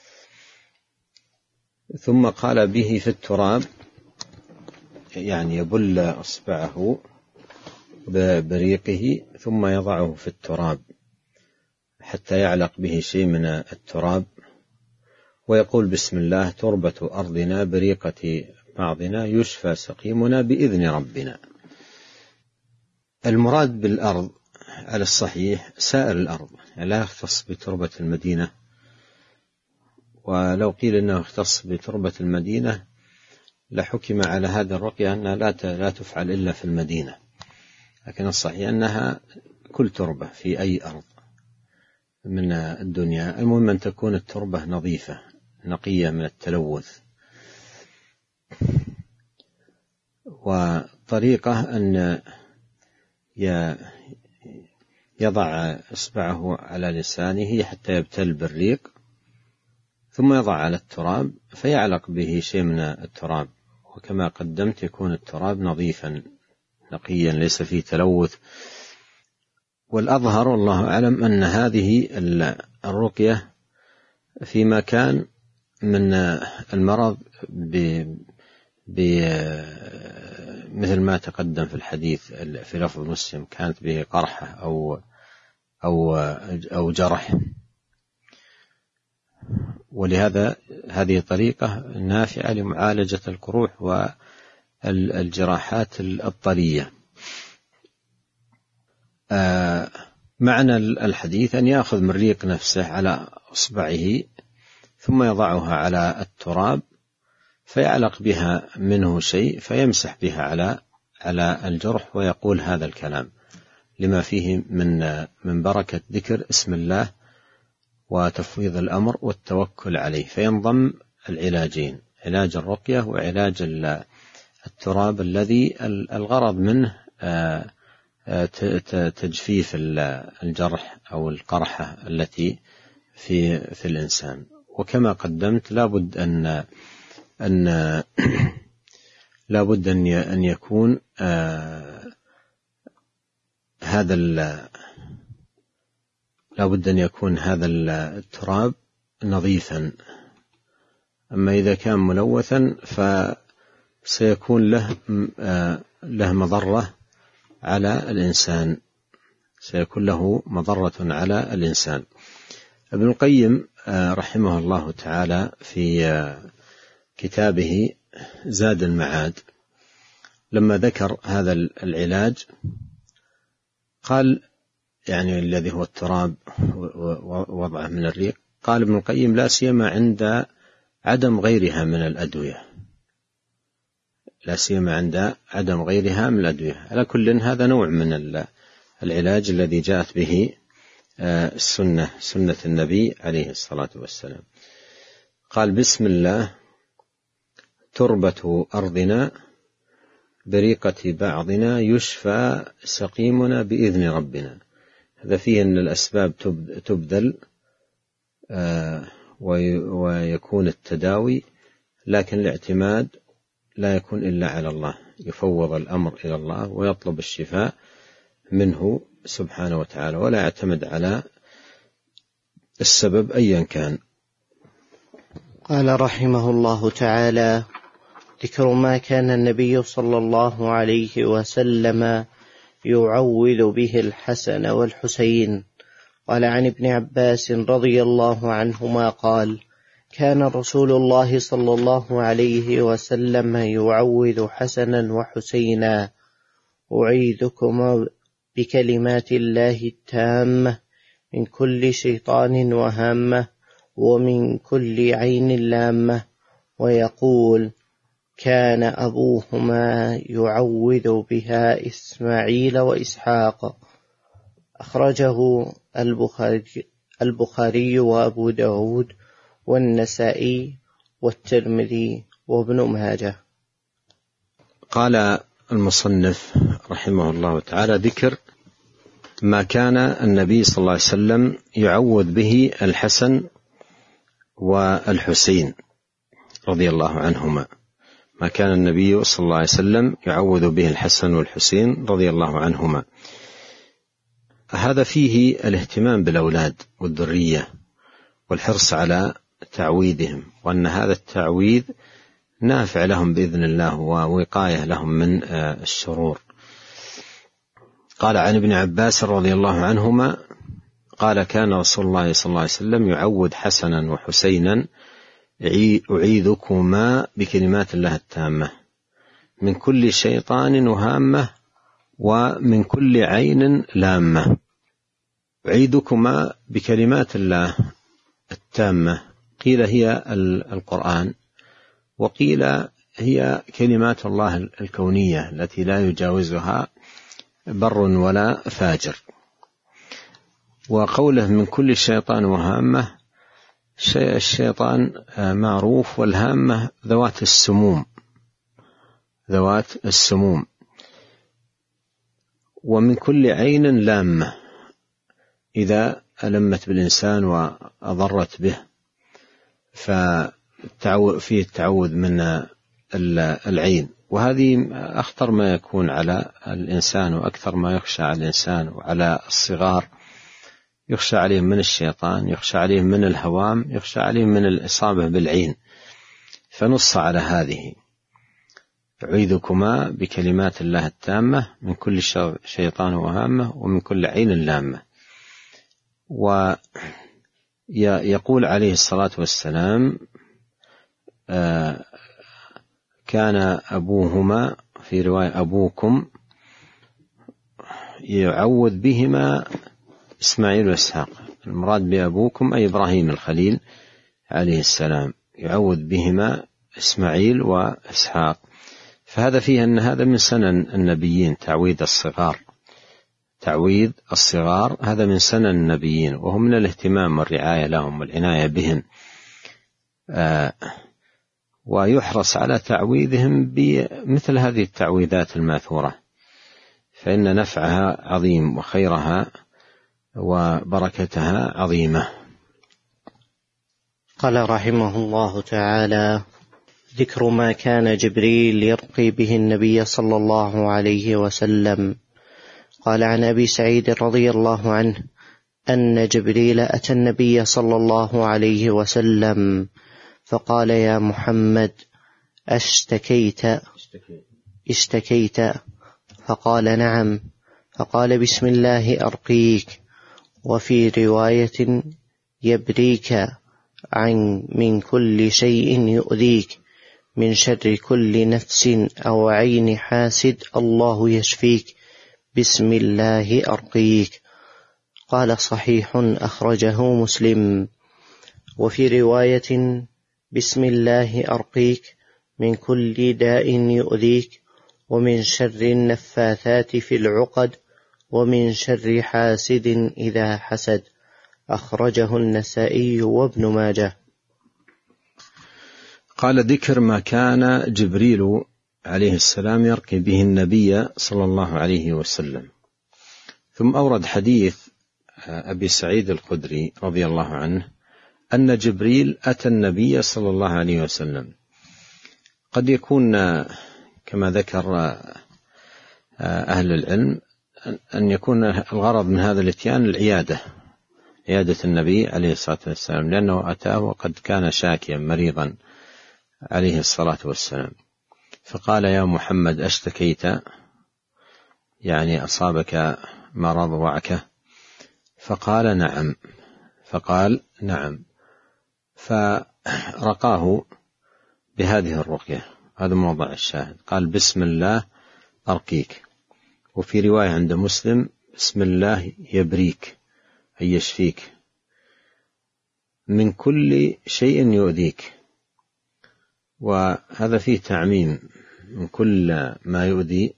ثم قال به في التراب، يعني يبل أصبعه بريقه ثم يضعه في التراب حتى يعلق به شيء من التراب، ويقول بسم الله: تربة أرضنا بريقة بعضنا يشفى سقيمنا بإذن ربنا. المراد بالأرض على الصحيح سائر الأرض، لا يختص بتربة المدينة، ولو قيل إنه يختص بتربة المدينة لحكم على هذه الرقية أنها لا تفعل إلا في المدينة، لكن الصحيح أنها كل تربة في أي أرض من الدنيا، المهم أن تكون التربة نظيفة نقية من التلوث. وطريقة أن يضع إصبعه على لسانه حتى يبتل بالريق، ثم يضع على التراب فيعلق به شيء من التراب، وكما قدمت يكون التراب نظيفا نقيا ليس فيه تلوث. والأظهر والله أعلم أن هذه الرقية فيما كان من المرض مثل ما تقدم في الحديث في لفظ مسلم كانت به قرحة أو جرح، ولهذا هذه طريقة نافعة لمعالجة القروح والجراحات الطرية. معنى الحديث أن يأخذ من ريق نفسه على إصبعه ثم يضعها على التراب فيعلق بها منه شيء فيمسح بها على الجرح ويقول هذا الكلام، لما فيه من بركة ذكر اسم الله وتفويض الأمر والتوكل عليه، فينضم العلاجين: علاج الرقية وعلاج التراب الذي الغرض منه تجفيف الجرح أو القرحة التي في الإنسان. وكما قدمت لابد أن يكون هذا التراب نظيفا، أما إذا كان ملوثا فسيكون له مضرة على الإنسان، سيكون له مضرة على الإنسان. ابن القيم رحمه الله تعالى في كتابه زاد المعاد لما ذكر هذا العلاج قال، يعني الذي هو التراب ووضعه من الريق، قال ابن القيم: لا سيما عند عدم غيرها من الأدوية، لا سيما عند عدم غيرها من الأدوية. على كل هذا نوع من العلاج الذي جاءت به سنة النبي عليه الصلاة والسلام. قال: بسم الله تربة أرضنا بريقة بعضنا يشفى سقيمنا بإذن ربنا. هذا فيه أن الأسباب تبذل ويكون التداوي، لكن الاعتماد لا يكون إلا على الله، يفوض الأمر إلى الله ويطلب الشفاء منه سبحانه وتعالى، ولا يعتمد على السبب أيا كان. قال رحمه الله تعالى: ذكر ما كان النبي صلى الله عليه وسلم يعوذ به الحسن والحسين. قال عن ابن عباس رضي الله عنهما قال: كان رسول الله صلى الله عليه وسلم يعوذ حسنا وحسينا: أعيذكما بكلمات الله التامة من كل شيطان وهامة ومن كل عين لامة. ويقول: كان أبوهما يعوذ بها إسماعيل وإسحاق. أخرجه البخاري وأبو داود والنسائي والترمذي وابن ماجه. قال المصنف رحمه الله تعالى: ذكر ما كان النبي صلى الله عليه وسلم يعوذ به الحسن والحسين رضي الله عنهما. ما كان النبي صلى الله عليه وسلم يعوذ به الحسن والحسين رضي الله عنهما. هذا فيه الاهتمام بالأولاد والذرية والحرص على تعويذهم، وأن هذا التعويذ نافع لهم بإذن الله ووقاية لهم من الشرور. قال عن ابن عباس رضي الله عنهما قال: كان رسول الله صلى الله عليه وسلم يعوذ حسنا وحسينا أعيذكما بكلمات الله التامة من كل شيطان وهامة ومن كل عين لامة. أعيذكما بكلمات الله التامة قيل هي القرآن، وقيل هي كلمات الله الكونية التي لا يجاوزها بر ولا فاجر. وقوله من كل شيطان وهامة، الشيطان معروف، والهامة ذوات السموم. ومن كل عين لامة إذا ألمت بالإنسان وأضرت به، فيه التعوذ من العين، وهذه أخطر ما يكون على الإنسان وأكثر ما يخشى على الإنسان. وعلى الصغار يخشى عليهم من الشيطان، يخشى عليهم من الهوام، يخشى عليهم من الإصابة بالعين، فنص على هذه: أعيذكما بكلمات الله التامة من كل شيطان وهامة ومن كل عين لامة. ويقول عليه الصلاة والسلام: كان أبوهما، في رواية أبوكم، يعوذ بهما إسماعيل وإسحاق. المراد بأبوكم أي إبراهيم الخليل عليه السلام، يعوذ بهما إسماعيل وإسحاق. فهذا فيه أن هذا من سنن النبيين، تعويذ الصغار هذا من سنن النبيين، وهم من الاهتمام والرعاية لهم والعناية بهم، ويحرص على تعويذهم بمثل هذه التعويذات الماثورة، فإن نفعها عظيم وخيرها وبركتها عظيمة. قال رحمه الله تعالى: ذكر ما كان جبريل يرقي به النبي صلى الله عليه وسلم. قال عن أبي سعيد رضي الله عنه أن جبريل أتى النبي صلى الله عليه وسلم فقال: يا محمد، اشتكيت؟ فقال: نعم. فقال: بسم الله أرقيك. وفي رواية: يبريك من كل شيء يؤذيك، من شر كل نفس أو عين حاسد، الله يشفيك، بسم الله أرقيك. قال: صحيح، أخرجه مسلم. وفي رواية: بسم الله أرقيك من كل داء يؤذيك، ومن شر النفاثات في العقد، ومن شر حاسد إذا حسد، أخرجه النسائي وابن ماجه. قال: ذكر ما كان جبريل عليه السلام يرقي به النبي صلى الله عليه وسلم. ثم أورد حديث أبي سعيد الخدري رضي الله عنه أن جبريل أتى النبي صلى الله عليه وسلم. قد يكون كما ذكر أهل العلم أن يكون الغرض من هذا الاتيان العيادة النبي عليه الصلاة والسلام، لأنه أتاه وقد كان شاكيا مريضا عليه الصلاة والسلام، فقال: يا محمد، اشتكيت؟ يعني أصابك مرض وعكة؟ فقال: نعم. فرقاه بهذه الرقية، هذا موضع الشاهد. قال: بسم الله أرقيك. وفي رواية عند مسلم: بسم الله يبريك، أي يشفيك، من كل شيء يؤذيك. وهذا فيه تعميم، من كل ما يؤذي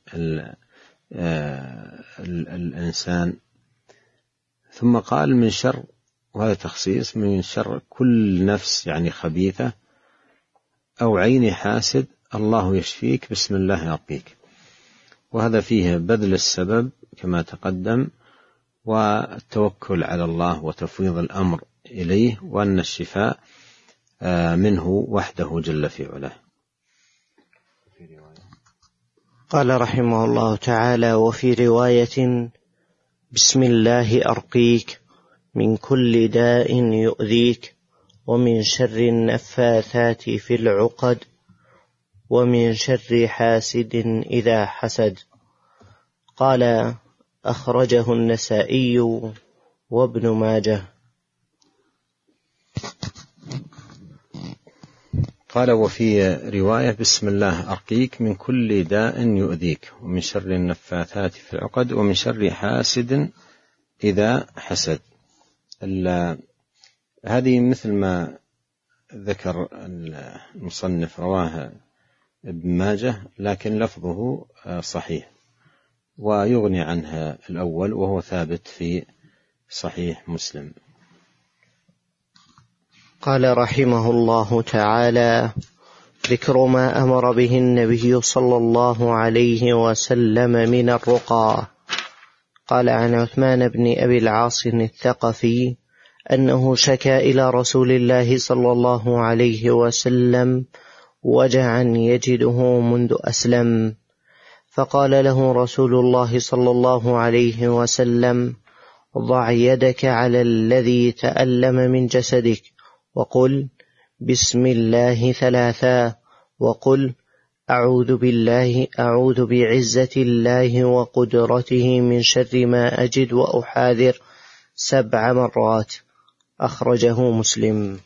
الإنسان. ثم قال: من شر، وهذا تخصيص، من شر كل نفس يعني خبيثة أو عين حاسد، الله يشفيك، بسم الله يرقيك. وهذا فيه بذل السبب كما تقدم، والتوكل على الله وتفويض الأمر إليه، وأن الشفاء منه وحده جل في علاه. قال رحمه الله تعالى: وفي رواية: بسم الله أرقيك من كل داء يؤذيك، ومن شر النفاثات في العقد، ومن شر حاسد إذا حسد. قال: أخرجه النسائي وابن ماجه. قال: وفي رواية: بسم الله أرقيك من كل داء يؤذيك، ومن شر النفاثات في العقد، ومن شر حاسد إذا حسد. هذه مثل ما ذكر المصنف رواه ابن ماجه، لكن لفظه صحيح، ويغني عنها الأول، وهو ثابت في صحيح مسلم. قال رحمه الله تعالى: ذكر ما أمر به النبي صلى الله عليه وسلم من الرقى. قال عن عثمان بن أبي العاص الثقفي أنه شكا إلى رسول الله صلى الله عليه وسلم وجعا يجده منذ أسلم، فقال له رسول الله صلى الله عليه وسلم: ضع يدك على الذي تألم من جسدك، وقل بسم الله 3، وقل أعوذ بعزة الله وقدرته من شر ما أجد وأحاذر 7 مرات. أخرجه مسلم.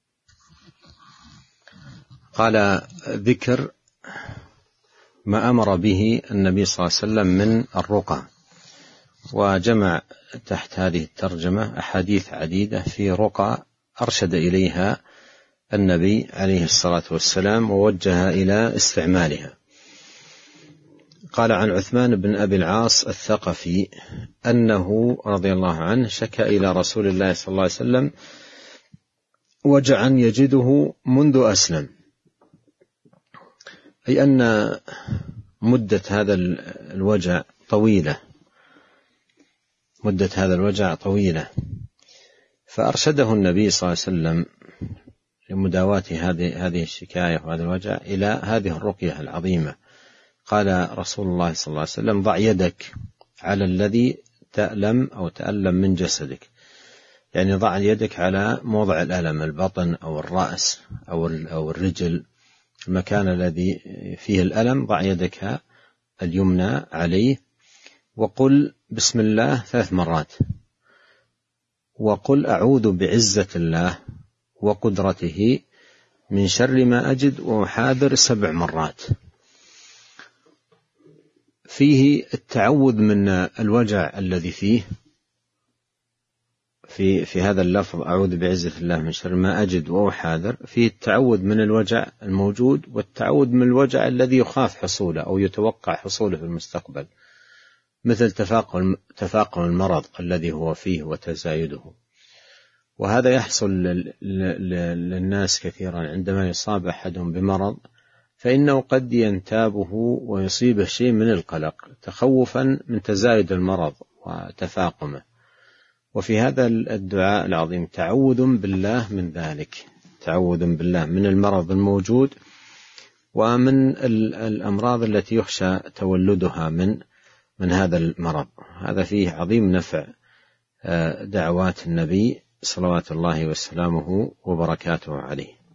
قال: ذكر ما أمر به النبي صلى الله عليه وسلم من الرقى، وجمع تحت هذه الترجمة أحاديث عديدة في رقى أرشد إليها النبي عليه الصلاة والسلام ووجه إلى استعمالها. قال: عن عثمان بن أبي العاص الثقفي أنه رضي الله عنه شكا إلى رسول الله صلى الله عليه وسلم وجعا يجده منذ أسلم، أي أن مدة هذا الوجع طويلة، فأرشده النبي صلى الله عليه وسلم لمداواة هذه الشكاية وهذا الوجع إلى هذه الرقية العظيمة. قال رسول الله صلى الله عليه وسلم: ضع يدك على الذي تألم من جسدك، يعني ضع يدك على موضع الألم، البطن أو الرأس أو الرجل، المكان الذي فيه الألم، ضع يدك اليمنى عليه، وقل بسم الله 3 مرات، وقل أعوذ بعزة الله وقدرته من شر ما أجد وأحاذر 7 مرات. فيه التعوذ من الوجع الذي فيه في هذا اللفظ: أعوذ بعزة الله من شر ما أجد وأحاذر، فيه التعوذ من الوجع الموجود، والتعوذ من الوجع الذي يخاف حصوله أو يتوقع حصوله في المستقبل، مثل تفاقم المرض الذي هو فيه وتزايده. وهذا يحصل للناس كثيرا عندما يصاب أحدهم بمرض، فإنه قد ينتابه ويصيبه شيء من القلق تخوفا من تزايد المرض وتفاقمه. وفي هذا الدعاء العظيم تعوذ بالله من ذلك، تعوذ بالله من المرض الموجود ومن الأمراض التي يخشى تولدها من هذا المرض. هذا فيه عظيم نفع دعوات النبي صلوات الله وسلامه وبركاته عليه.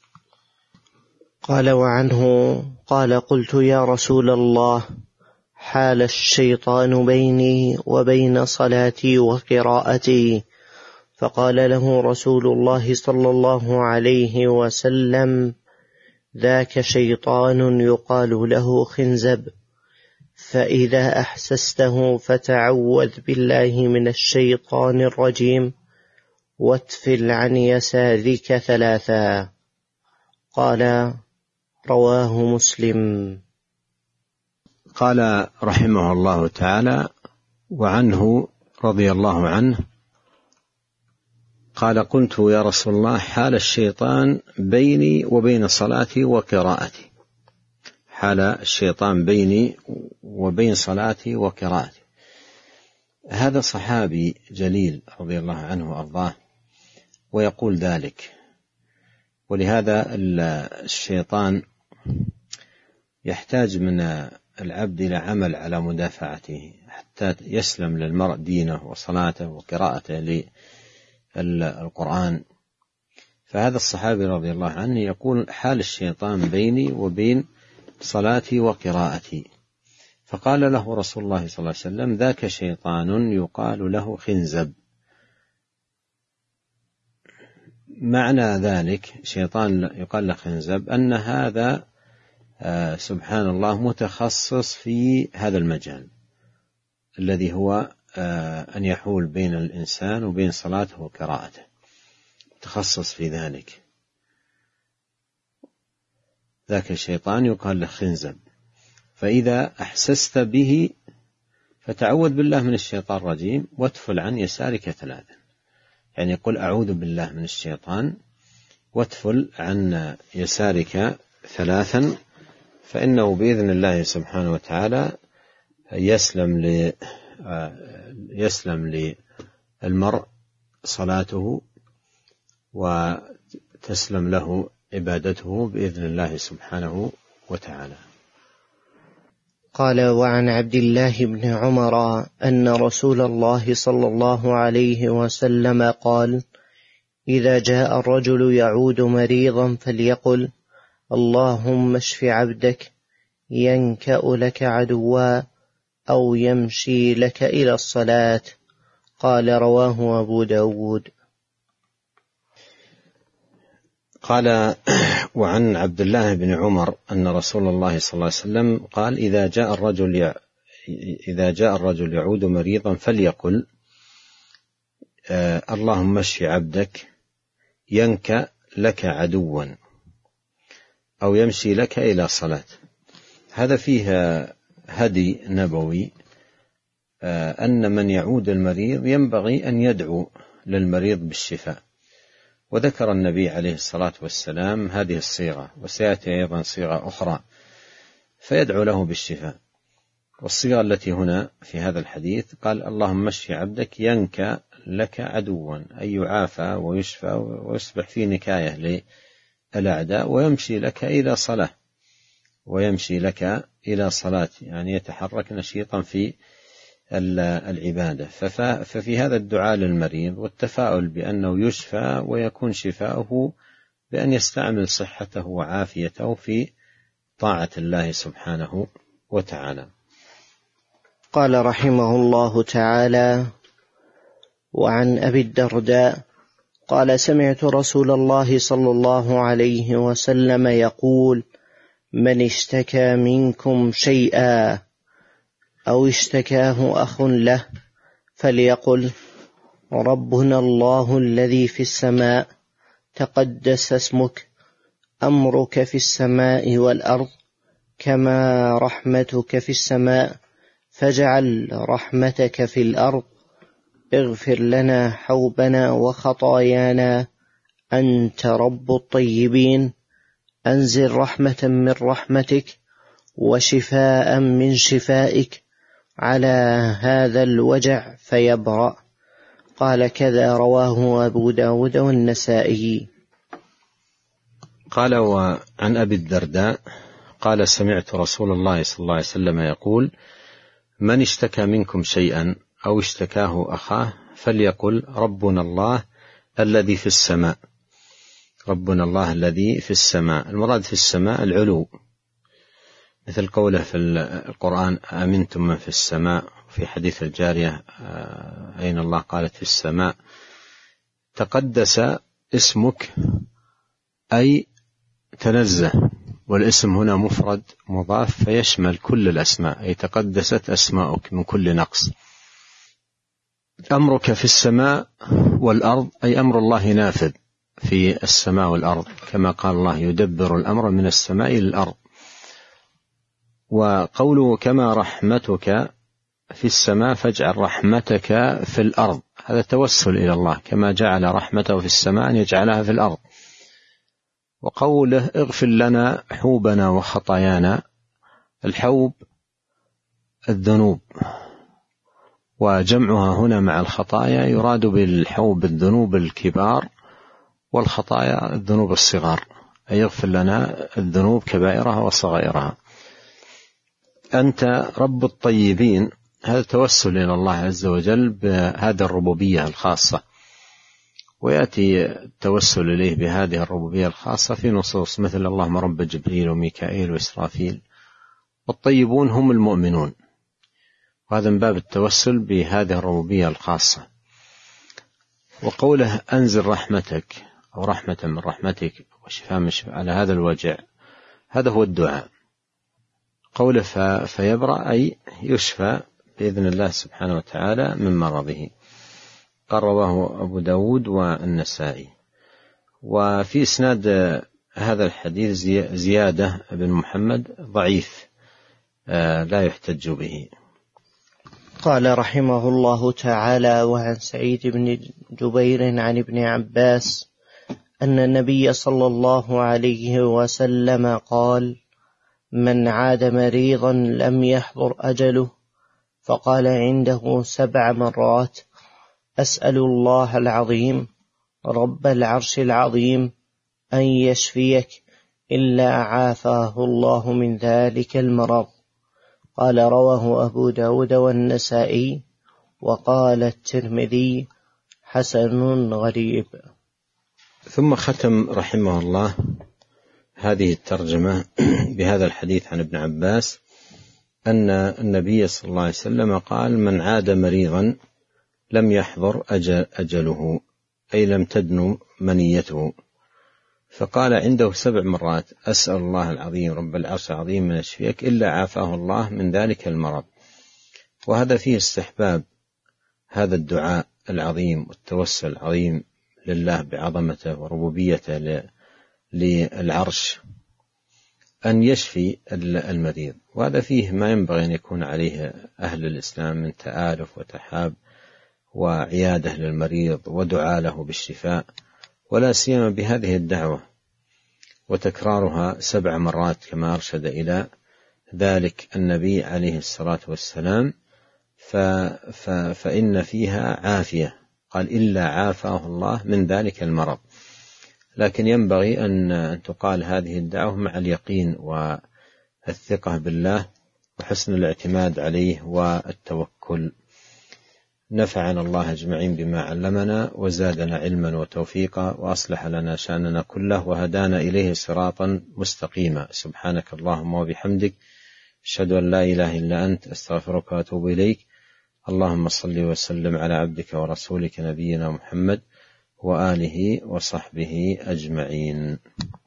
قال: وعنه قال: قلت يا رسول الله، حال الشيطان بيني وبين صلاتي وقراءتي، فقال له رسول الله صلى الله عليه وسلم: ذاك شيطان يقال له خنزب، فإذا أحسسته فتعوذ بالله من الشيطان الرجيم واتفل عن يسارك 3. قال: رواه مسلم. قال رحمه الله تعالى: وعنه رضي الله عنه قال: قلت يا رسول الله، حال الشيطان بيني وبين صلاتي وقراءتي. حال الشيطان بيني وبين صلاتي وقراءتي. هذا صحابي جليل رضي الله عنه وأرضاه ويقول ذلك، ولهذا الشيطان يحتاج من العبد إلى عمل على مدافعته حتى يسلم للمرء دينه وصلاته وقراءته للقرآن. فهذا الصحابي رضي الله عنه يقول: حال الشيطان بيني وبين صلاتي وقراءتي. فقال له رسول الله صلى الله عليه وسلم: ذاك شيطان يقال له خنزب. معنى ذلك شيطان يقال له خنزب أن هذا سبحان الله متخصص في هذا المجال الذي هو أن يحول بين الإنسان وبين صلاته وقراءته، متخصص في ذلك. ذاك الشيطان يقال له خنزب. فإذا أحسست به فتعوذ بالله من الشيطان الرجيم واتفل عن يسارك 3، يعني قل أعوذ بالله من الشيطان واتفل عن يسارك 3، فإنه بإذن الله سبحانه وتعالى يسلم للمرء صلاته وتسلم له عبادته بإذن الله سبحانه وتعالى. قال: وعن عبد الله بن عمر أن رسول الله صلى الله عليه وسلم قال: إذا جاء الرجل يعود مريضا فليقل: اللهم اشف عبدك، ينكأ لك عدوا، أو يمشي لك إلى الصلاة. قال: رواه أبو داود. قال: وعن عبد الله بن عمر أن رسول الله صلى الله عليه وسلم قال: إذا جاء الرجل يعود مريضا فليقل: اللهم اشف عبدك، ينكأ لك عدوا، أو يمشي لك إلى صلاة. هذا فيها هدي نبوي، أن من يعود المريض ينبغي أن يدعو للمريض بالشفاء. وذكر النبي عليه الصلاة والسلام هذه الصيغة، وسيأتي أيضا صيغة أخرى، فيدعو له بالشفاء. والصيغة التي هنا في هذا الحديث قال: اللهم اشف عبدك، ينكأ لك عدوا، أي يعافى ويشفى ويصبح في نكاية للأعداء، ويمشي لك إلى صلاة، يعني يتحرك نشيطا في العبادة. ففي هذا الدعاء للمريض والتفاؤل بأنه يشفى ويكون شفاؤه بأن يستعمل صحته وعافيته في طاعة الله سبحانه وتعالى. قال رحمه الله تعالى: وعن أبي الدرداء قال: سمعت رسول الله صلى الله عليه وسلم يقول: من اشتكى منكم شيئا أو اشتكاه أخ له فليقل: ربنا الله الذي في السماء، تقدس اسمك، أمرك في السماء والأرض، كما رحمتك في السماء، فاجعل رحمتك في الأرض، اغفر لنا حوبنا وخطايانا، أنت رب الطيبين، أنزل رحمة من رحمتك وشفاء من شفائك على هذا الوجع فيبرأ. قال: كذا رواه أبو داود والنسائي. قال: وعن أبي الدرداء قال: سمعت رسول الله صلى الله عليه وسلم يقول: من اشتكى منكم شيئا أو اشتكاه أخاه فليقل: ربنا الله الذي في السماء. ربنا الله الذي في السماء، المراد في السماء العلو، مثل قوله في القرآن: أمنتم من في السماء. في حديث الجارية: أين الله؟ قالت: في السماء. تقدس اسمك أي تنزه، والاسم هنا مفرد مضاف فيشمل كل الأسماء، أي تقدست أسماؤك من كل نقص. أمرك في السماء والأرض، أي أمر الله نافذ في السماء والأرض، كما قال الله: يدبر الأمر من السماء للأرض. وقوله: كما رحمتك في السماء فاجعل رحمتك في الأرض، هذا توسل إلى الله، كما جعل رحمته في السماء أن يجعلها في الأرض. وقوله: اغفر لنا حوبنا وخطايانا، الحوب الذنوب، وجمعها هنا مع الخطايا يراد بالحوب الذنوب الكبار، والخطايا الذنوب الصغار، أي يغفر لنا الذنوب كبائرها وصغائرها. أنت رب الطيبين، هذا توسل إلى الله عز وجل بهذه الربوبية الخاصة، ويأتي التوسل إليه بهذه الربوبية الخاصة في نصوص مثل: اللهم رب جبريل وميكائيل وإسرافيل. والطيبون هم المؤمنون، وهذا من باب التوسل بهذه الربوبية الخاصة. وقوله: أنزل رحمتك، أو رحمة من رحمتك وشفاء من شفاء على هذا الوجع، هذا هو الدعاء. قوله فيبرأ أي يشفى بإذن الله سبحانه وتعالى من مرضه. قال رواه أبو داود والنسائي. وفي إسناد هذا الحديث زيادة بن محمد ضعيف لا يحتج به. قال رحمه الله تعالى: وعن سعيد بن جبير عن ابن عباس أن النبي صلى الله عليه وسلم قال: من عاد مريضا لم يحضر أجله فقال عنده 7 مرات: أسأل الله العظيم رب العرش العظيم أن يشفيك إلا عافاه الله من ذلك المرض. قال رواه أبو داود والنسائي، وقال الترمذي: حسن غريب. ثم ختم رحمه الله هذه الترجمة بهذا الحديث عن ابن عباس أن النبي صلى الله عليه وسلم قال: من عاد مريضا لم يحضر أجله، أي لم تدن منيته. فقال عنده 7 مرات: أسأل الله العظيم رب العرش العظيم من يشفيك إلا عافاه الله من ذلك المرض. وهذا فيه استحباب هذا الدعاء العظيم والتوسل العظيم لله بعظمته وربوبيته للعرش أن يشفي المريض. وهذا فيه ما ينبغي أن يكون عليه أهل الإسلام من تآلف وتحاب وعيادة للمريض ودعاء له بالشفاء، ولا سيما بهذه الدعوة وتكرارها 7 مرات كما أرشد إلى ذلك النبي عليه الصلاة والسلام. فإن فيها عافية، قال: إلا عافاه الله من ذلك المرض. لكن ينبغي أن تقال هذه الدعوة مع اليقين والثقة بالله وحسن الاعتماد عليه والتوكل. نفعنا الله أجمعين بما علمنا وزادنا علما وتوفيقا وأصلح لنا شأننا كله وهدانا إليه صراطا مستقيما. سبحانك اللهم وبحمدك، أشهد أن لا إله إلا أنت، أستغفرك وأتوب إليك. اللهم صل وسلم على عبدك ورسولك نبينا محمد وآله وصحبه أجمعين.